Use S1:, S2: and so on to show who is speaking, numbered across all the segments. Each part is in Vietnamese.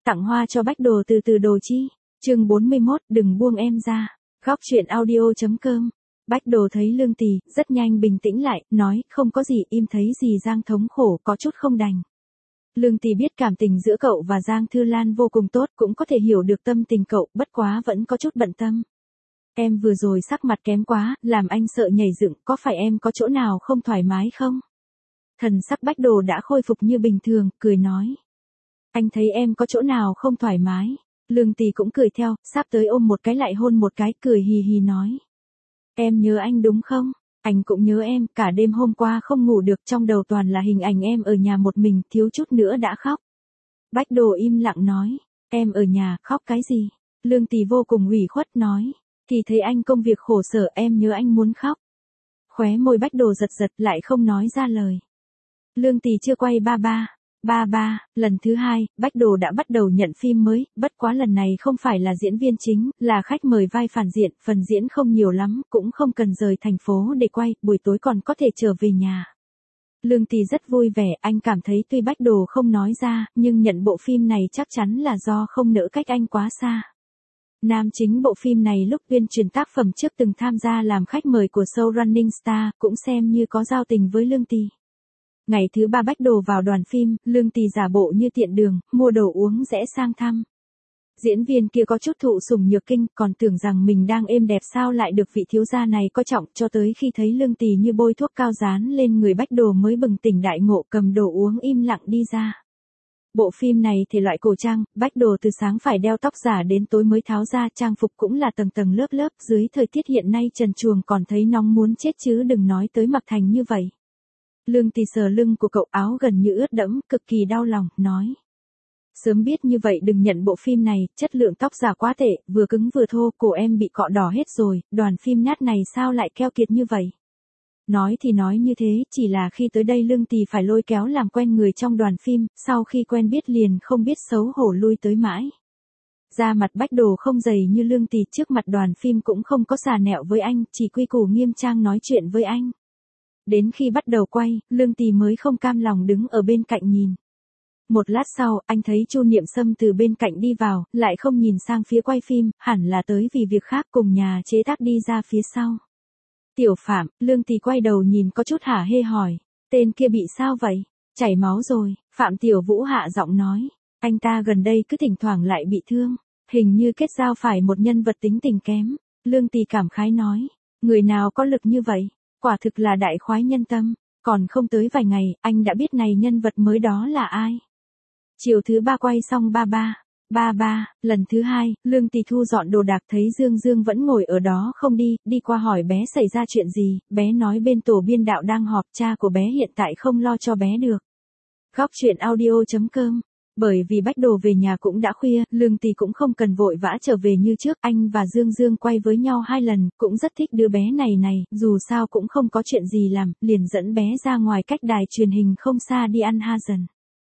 S1: Tặng hoa cho Bách Đồ từ từ đồ chi. Chương 41, đừng buông em ra. Góc chuyện audio.com. Bách Đồ thấy Lương Tì, rất nhanh bình tĩnh lại, nói, không có gì, im thấy gì Giang thống khổ, có chút không đành. Lương Tì biết cảm tình giữa cậu và Giang Thư Lan vô cùng tốt, cũng có thể hiểu được tâm tình cậu, bất quá vẫn có chút bận tâm. Em vừa rồi sắc mặt kém quá, làm anh sợ nhảy dựng, có phải em có chỗ nào không thoải mái không? Thần sắc Bách Đồ đã khôi phục như bình thường, cười nói. Anh thấy em có chỗ nào không thoải mái? Lương Tì cũng cười theo, sắp tới ôm một cái lại hôn một cái, cười hì hì nói. Em nhớ anh đúng không? Anh cũng nhớ em, cả đêm hôm qua không ngủ được, trong đầu toàn là hình ảnh em ở nhà một mình, thiếu chút nữa đã khóc. Bách Đồ im lặng nói, em ở nhà, khóc cái gì? Lương Tì vô cùng ủy khuất nói, thì thấy anh công việc khổ sở, em nhớ anh muốn khóc. Khóe môi Bách Đồ giật giật lại không nói ra lời. Lương Tì chưa quay ba, lần thứ 2, Bách Đồ đã bắt đầu nhận phim mới, bất quá lần này không phải là diễn viên chính, là khách mời vai phản diện, phần diễn không nhiều lắm, cũng không cần rời thành phố để quay, buổi tối còn có thể trở về nhà. Lương Tì rất vui vẻ, anh cảm thấy tuy Bách Đồ không nói ra, nhưng nhận bộ phim này chắc chắn là do không nỡ cách anh quá xa. Nam chính bộ phim này lúc tuyên truyền tác phẩm trước từng tham gia làm khách mời của show Running Star, cũng xem như có giao tình với Lương Tì. Ngày thứ 3 Bách Đồ vào đoàn phim, Lương Tì giả bộ như tiện đường, mua đồ uống rẽ sang thăm. Diễn viên kia có chút thụ sủng nhược kinh, còn tưởng rằng mình đang êm đẹp sao lại được vị thiếu gia này coi trọng, cho tới khi thấy Lương Tì như bôi thuốc cao dán lên người Bách Đồ mới bừng tỉnh đại ngộ, cầm đồ uống im lặng đi ra. Bộ phim này thể loại cổ trang, Bách Đồ từ sáng phải đeo tóc giả đến tối mới tháo ra, trang phục cũng là tầng tầng lớp lớp, dưới thời tiết hiện nay trần truồng còn thấy nóng muốn chết chứ đừng nói tới mặc thành như vậy. Lương Tì sờ lưng của cậu, áo gần như ướt đẫm, cực kỳ đau lòng, nói. Sớm biết như vậy đừng nhận bộ phim này, chất lượng tóc giả quá tệ, vừa cứng vừa thô, cổ em bị cọ đỏ hết rồi, đoàn phim nhát này sao lại keo kiệt như vậy. Nói thì nói như thế, chỉ là khi tới đây Lương Tì phải lôi kéo làm quen người trong đoàn phim, sau khi quen biết liền không biết xấu hổ lui tới mãi. Da mặt Bách Đồ không dày như Lương Tì, trước mặt đoàn phim cũng không có xà nẹo với anh, chỉ quy củ nghiêm trang nói chuyện với anh. Đến khi bắt đầu quay, Lương Tì mới không cam lòng đứng ở bên cạnh nhìn. Một lát sau, anh thấy Chu Niệm Sâm từ bên cạnh đi vào, lại không nhìn sang phía quay phim, hẳn là tới vì việc khác, cùng nhà chế tác đi ra phía sau. Tiểu Phạm, Lương Tì quay đầu nhìn có chút hả hê hỏi, tên kia bị sao vậy? Chảy máu rồi, Phạm Tiểu Vũ hạ giọng nói, anh ta gần đây cứ thỉnh thoảng lại bị thương, hình như kết giao phải một nhân vật tính tình kém. Lương Tì cảm khái nói, người nào có lực như vậy? Quả thực là đại khoái nhân tâm, còn không tới vài ngày, anh đã biết này nhân vật mới đó là ai. Chiều thứ 3 quay xong lần thứ 2, Lương Tì thu dọn đồ đạc thấy Dương Dương vẫn ngồi ở đó không đi qua hỏi bé xảy ra chuyện gì, bé nói bên tổ biên đạo đang họp, cha của bé hiện tại không lo cho bé được. Góc chuyện audio.com. Bởi vì Bách Đồ về nhà cũng đã khuya, Lương Tì cũng không cần vội vã trở về như trước, anh và Dương Dương quay với nhau 2 lần, cũng rất thích đứa bé này, dù sao cũng không có chuyện gì làm, liền dẫn bé ra ngoài cách đài truyền hình không xa đi ăn ha dần.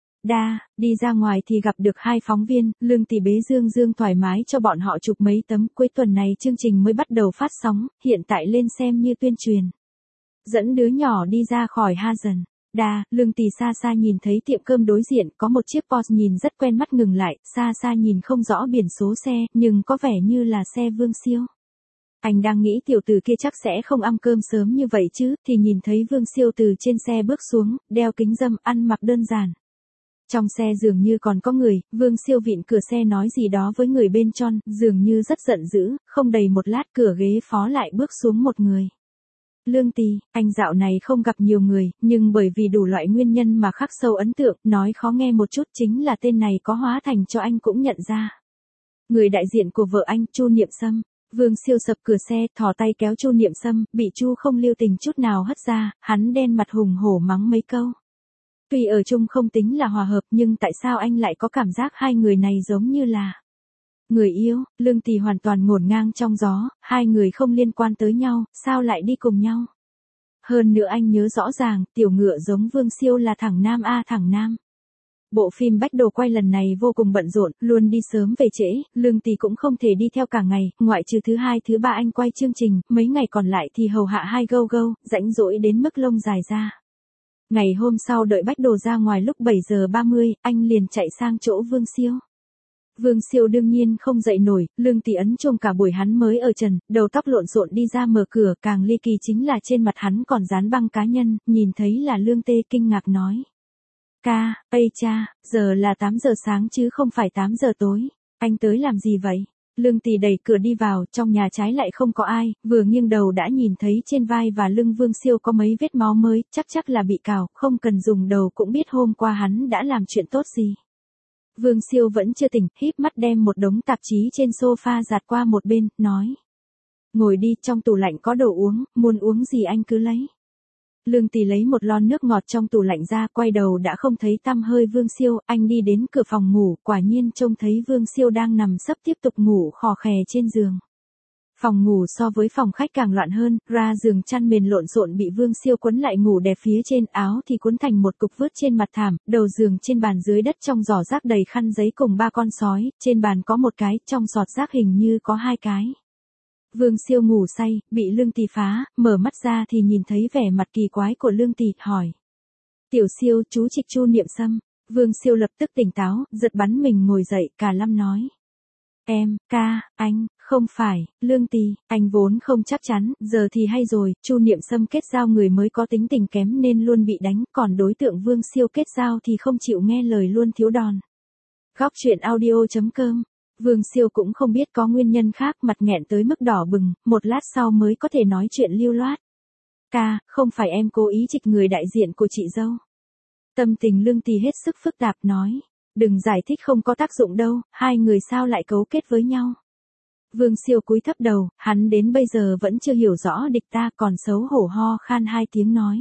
S1: Đi ra ngoài thì gặp được 2 phóng viên, Lương Tì bế Dương Dương thoải mái cho bọn họ chụp mấy tấm, cuối tuần này chương trình mới bắt đầu phát sóng, hiện tại lên xem như tuyên truyền. Dẫn đứa nhỏ đi ra khỏi ha dần. Lương Tì xa xa nhìn thấy tiệm cơm đối diện có một chiếc Porsche nhìn rất quen mắt ngừng lại, xa xa nhìn không rõ biển số xe, nhưng có vẻ như là xe Vương Siêu. Anh đang nghĩ tiểu tử kia chắc sẽ không ăn cơm sớm như vậy chứ, thì nhìn thấy Vương Siêu từ trên xe bước xuống, đeo kính râm, ăn mặc đơn giản. Trong xe dường như còn có người, Vương Siêu vịn cửa xe nói gì đó với người bên trong, dường như rất giận dữ, không đầy một lát cửa ghế phó lại bước xuống một người. Lương Tì, anh dạo này không gặp nhiều người, nhưng bởi vì đủ loại nguyên nhân mà khắc sâu ấn tượng, nói khó nghe một chút chính là tên này có hóa thành cho anh cũng nhận ra. Người đại diện của vợ anh, Chu Niệm Sâm. Vương Siêu sập cửa xe, thò tay kéo Chu Niệm Sâm, bị Chu không lưu tình chút nào hất ra, hắn đen mặt hùng hổ mắng mấy câu. Tuy ở chung không tính là hòa hợp nhưng tại sao anh lại có cảm giác hai người này giống như là người yêu. Lương Tì hoàn toàn ngổn ngang trong gió, hai người không liên quan tới nhau, sao lại đi cùng nhau. Hơn nữa anh nhớ rõ ràng, tiểu ngựa giống Vương Siêu là thằng nam thằng nam. Bộ phim Bách Đồ quay lần này vô cùng bận rộn, luôn đi sớm về trễ, Lương Tì cũng không thể đi theo cả ngày, ngoại trừ thứ 2 thứ 3 anh quay chương trình, mấy ngày còn lại thì hầu hạ hai gâu, rãnh rỗi đến mức lông dài ra. Ngày hôm sau đợi Bách Đồ ra ngoài lúc 7 giờ 30, anh liền chạy sang chỗ Vương Siêu. Vương Siêu đương nhiên không dậy nổi, Lương Tỷ ấn chuông cả buổi hắn mới ở trần, đầu tóc lộn xộn đi ra mở cửa, càng ly kỳ chính là trên mặt hắn còn dán băng cá nhân, nhìn thấy là Lương Tê kinh ngạc nói. Ca, ây cha, giờ là 8 giờ sáng chứ không phải 8 giờ tối, anh tới làm gì vậy? Lương Tỷ đẩy cửa đi vào, trong nhà trái lại không có ai, vừa nghiêng đầu đã nhìn thấy trên vai và lưng Vương Siêu có mấy vết máu mới, chắc là bị cào, không cần dùng đầu cũng biết hôm qua hắn đã làm chuyện tốt gì. Vương Siêu vẫn chưa tỉnh, híp mắt đem một đống tạp chí trên sofa giạt qua một bên, nói. Ngồi đi, trong tủ lạnh có đồ uống, muốn uống gì anh cứ lấy. Lương Tỷ lấy một lon nước ngọt trong tủ lạnh ra, quay đầu đã không thấy tăm hơi Vương Siêu, anh đi đến cửa phòng ngủ, quả nhiên trông thấy Vương Siêu đang nằm sấp tiếp tục ngủ khò khè trên giường. Phòng ngủ so với phòng khách càng loạn hơn, ra giường chăn mền lộn xộn bị Vương Siêu quấn lại ngủ đè phía trên, áo thì cuốn thành một cục vứt trên mặt thảm, đầu giường trên bàn dưới đất trong giỏ rác đầy khăn giấy cùng 3 con sói, trên bàn có một cái, trong sọt rác hình như có 2 cái. Vương Siêu ngủ say, bị Lương Tỷ phá, mở mắt ra thì nhìn thấy vẻ mặt kỳ quái của Lương Tỷ, hỏi. Tiểu Siêu, chú Trịch Chu Niệm Sâm. Vương Siêu lập tức tỉnh táo, giật bắn mình ngồi dậy, cả lâm nói. Em, ca, anh, không phải, Lương Tỷ, anh vốn không chắc chắn, giờ thì hay rồi, Chu Niệm Sâm kết giao người mới có tính tình kém nên luôn bị đánh, còn đối tượng Vương Siêu kết giao thì không chịu nghe lời luôn thiếu đòn. Góc truyện audio.com. Vương Siêu cũng không biết có nguyên nhân khác, mặt nghẹn tới mức đỏ bừng, một lát sau mới có thể nói chuyện lưu loát. Ca, không phải em cố ý trịch người đại diện của chị dâu. Tâm tình Lương Tỷ hết sức phức tạp nói. Đừng giải thích, không có tác dụng đâu, hai người sao lại cấu kết với nhau. Vương Siêu cúi thấp đầu, hắn đến bây giờ vẫn chưa hiểu rõ địch ta, còn xấu hổ ho khan 2 tiếng nói.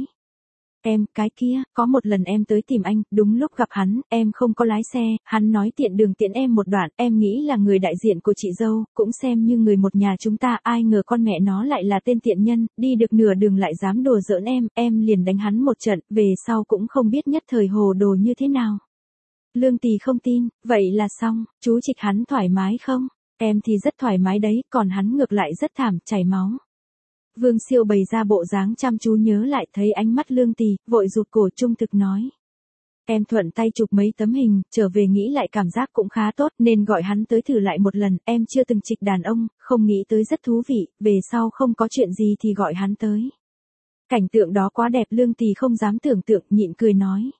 S1: Em, cái kia, có một lần em tới tìm anh, đúng lúc gặp hắn, em không có lái xe, hắn nói tiện đường tiện em một đoạn, em nghĩ là người đại diện của chị dâu, cũng xem như người một nhà chúng ta, ai ngờ con mẹ nó lại là tên tiện nhân, đi được nửa đường lại dám đùa giỡn em liền đánh hắn một trận, về sau cũng không biết nhất thời hồ đồ như thế nào. Lương Tỷ không tin, vậy là xong, chú Trịch hắn thoải mái không? Em thì rất thoải mái đấy, còn hắn ngược lại rất thảm, chảy máu. Vương Siêu bày ra bộ dáng chăm chú nhớ lại, thấy ánh mắt Lương Tỷ, vội rụt cổ trung thực nói. Em thuận tay chụp mấy tấm hình, trở về nghĩ lại cảm giác cũng khá tốt, nên gọi hắn tới thử lại một lần, em chưa từng trịch đàn ông, không nghĩ tới rất thú vị, về sau không có chuyện gì thì gọi hắn tới. Cảnh tượng đó quá đẹp, Lương Tỷ không dám tưởng tượng, nhịn cười nói.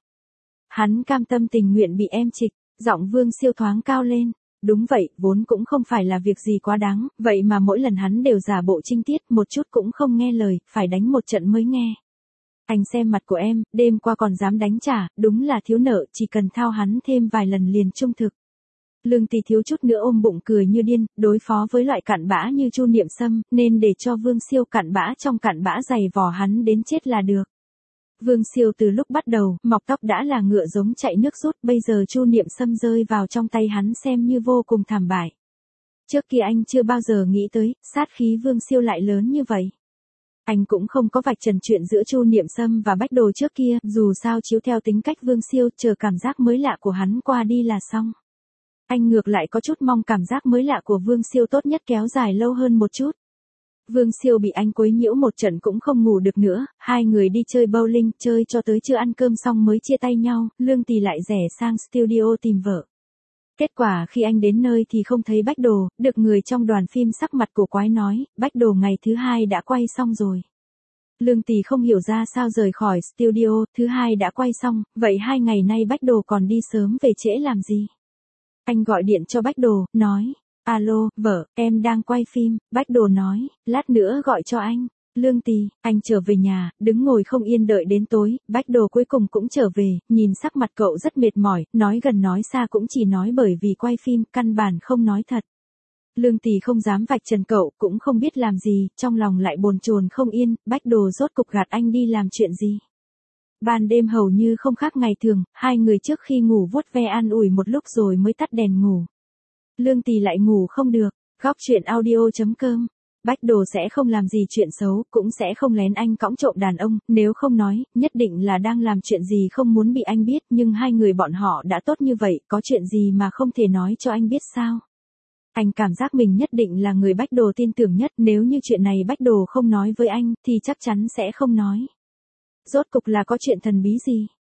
S1: Hắn cam tâm tình nguyện bị em trịch, giọng Vương Siêu thoáng cao lên. Đúng vậy, vốn cũng không phải là việc gì quá đáng, vậy mà mỗi lần hắn đều giả bộ trinh tiết, một chút cũng không nghe lời, phải đánh một trận mới nghe. Anh xem mặt của em, đêm qua còn dám đánh trả, đúng là thiếu nợ, chỉ cần thao hắn thêm vài lần liền trung thực. Lương Tỷ thiếu chút nữa ôm bụng cười như điên, đối phó với loại cặn bã như Chu Niệm Sâm, nên để cho Vương Siêu cặn bã trong cặn bã giày vò hắn đến chết là được. Vương Siêu từ lúc bắt đầu, mọc tóc đã là ngựa giống chạy nước rút, bây giờ Chu Niệm Sâm rơi vào trong tay hắn xem như vô cùng thảm bại. Trước kia anh chưa bao giờ nghĩ tới, sát khí Vương Siêu lại lớn như vậy. Anh cũng không có vạch trần chuyện giữa Chu Niệm Sâm và Bách Đồ trước kia, dù sao chiếu theo tính cách Vương Siêu, chờ cảm giác mới lạ của hắn qua đi là xong. Anh ngược lại có chút mong cảm giác mới lạ của Vương Siêu tốt nhất kéo dài lâu hơn một chút. Vương Siêu bị anh quấy nhiễu một trận cũng không ngủ được nữa, hai người đi chơi bowling, chơi cho tới trưa ăn cơm xong mới chia tay nhau, Lương Tỷ lại rẽ sang studio tìm vợ. Kết quả khi anh đến nơi thì không thấy Bách Đồ, được người trong đoàn phim sắc mặt cổ quái nói, Bách Đồ ngày thứ 2 đã quay xong rồi. Lương Tỷ không hiểu ra sao rời khỏi studio, thứ 2 đã quay xong, vậy 2 ngày nay Bách Đồ còn đi sớm về trễ làm gì? Anh gọi điện cho Bách Đồ, nói. Alo, vợ, em đang quay phim, Bách Đồ nói, lát nữa gọi cho anh. Lương Tỷ, anh trở về nhà, đứng ngồi không yên đợi đến tối, Bách Đồ cuối cùng cũng trở về, nhìn sắc mặt cậu rất mệt mỏi, nói gần nói xa cũng chỉ nói bởi vì quay phim, căn bản không nói thật. Lương Tỷ không dám vạch trần cậu, cũng không biết làm gì, trong lòng lại bồn chồn không yên, Bách Đồ rốt cục gạt anh đi làm chuyện gì. Ban đêm hầu như không khác ngày thường, hai người trước khi ngủ vuốt ve an ủi một lúc rồi mới tắt đèn ngủ. Lương Tỷ lại ngủ không được, góc truyện audio.com. Bách Đồ sẽ không làm gì chuyện xấu, cũng sẽ không lén anh cõng trộm đàn ông, nếu không nói, nhất định là đang làm chuyện gì không muốn bị anh biết, nhưng hai người bọn họ đã tốt như vậy, có chuyện gì mà không thể nói cho anh biết sao? Anh cảm giác mình nhất định là người Bách Đồ tin tưởng nhất, nếu như chuyện này Bách Đồ không nói với anh, thì chắc chắn sẽ không nói. Rốt cục là có chuyện thần bí gì?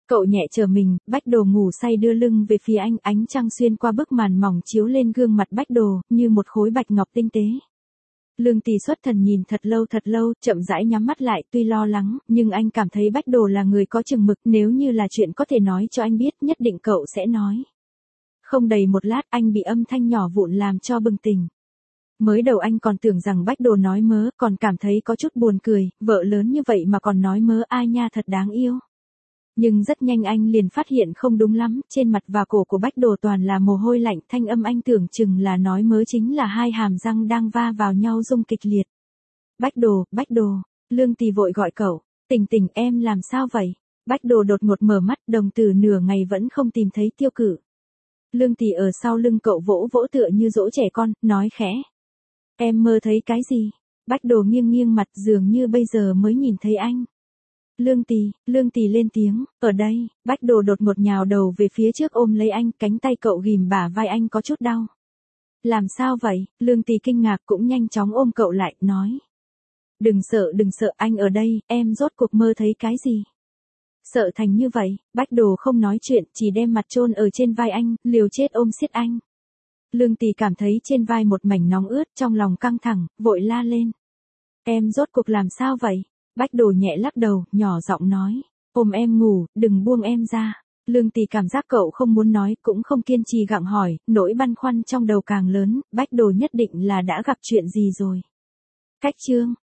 S1: Cậu nhẹ trở mình, Bách Đồ ngủ say đưa lưng về phía anh, ánh trăng xuyên qua bức màn mỏng chiếu lên gương mặt Bách Đồ, như một khối bạch ngọc tinh tế. Lương Tì xuất thần nhìn thật lâu, chậm rãi nhắm mắt lại, tuy lo lắng, nhưng anh cảm thấy Bách Đồ là người có chừng mực, nếu như là chuyện có thể nói cho anh biết, nhất định cậu sẽ nói. Không đầy một lát, anh bị âm thanh nhỏ vụn làm cho bừng tỉnh. Mới đầu anh còn tưởng rằng Bách Đồ nói mớ, còn cảm thấy có chút buồn cười, vợ lớn như vậy mà còn nói mớ, ai nha, thật đáng yêu. Nhưng rất nhanh anh liền phát hiện không đúng lắm, trên mặt và cổ của Bách Đồ toàn là mồ hôi lạnh, thanh âm anh tưởng chừng là nói mớ chính là hai hàm răng đang va vào nhau rung kịch liệt. Bách Đồ, Lương Tì vội gọi cậu, Tình Tình em làm sao vậy? Bách Đồ đột ngột mở mắt, đồng tử nửa ngày vẫn không tìm thấy Tiêu Cử. Lương Tì ở sau lưng cậu vỗ vỗ tựa như dỗ trẻ con, nói khẽ. Em mơ thấy cái gì? Bách Đồ nghiêng mặt dường như bây giờ mới nhìn thấy anh. Lương Tì lên tiếng, ở đây. Bách Đồ đột ngột nhào đầu về phía trước ôm lấy anh, cánh tay cậu ghìm bả vai anh có chút đau. Làm sao vậy? Lương Tì kinh ngạc cũng nhanh chóng ôm cậu lại, nói. Đừng sợ anh ở đây, em rốt cuộc mơ thấy cái gì? Sợ thành như vậy, Bách Đồ không nói chuyện, chỉ đem mặt chôn ở trên vai anh, liều chết ôm siết anh. Lương Tì cảm thấy trên vai một mảnh nóng ướt, trong lòng căng thẳng, vội la lên. Em rốt cuộc làm sao vậy? Bách Đồ nhẹ lắc đầu, nhỏ giọng nói. Ôm em ngủ, đừng buông em ra. Lương Tì cảm giác cậu không muốn nói, cũng không kiên trì gặng hỏi, nỗi băn khoăn trong đầu càng lớn, Bách Đồ nhất định là đã gặp chuyện gì rồi. Cách chương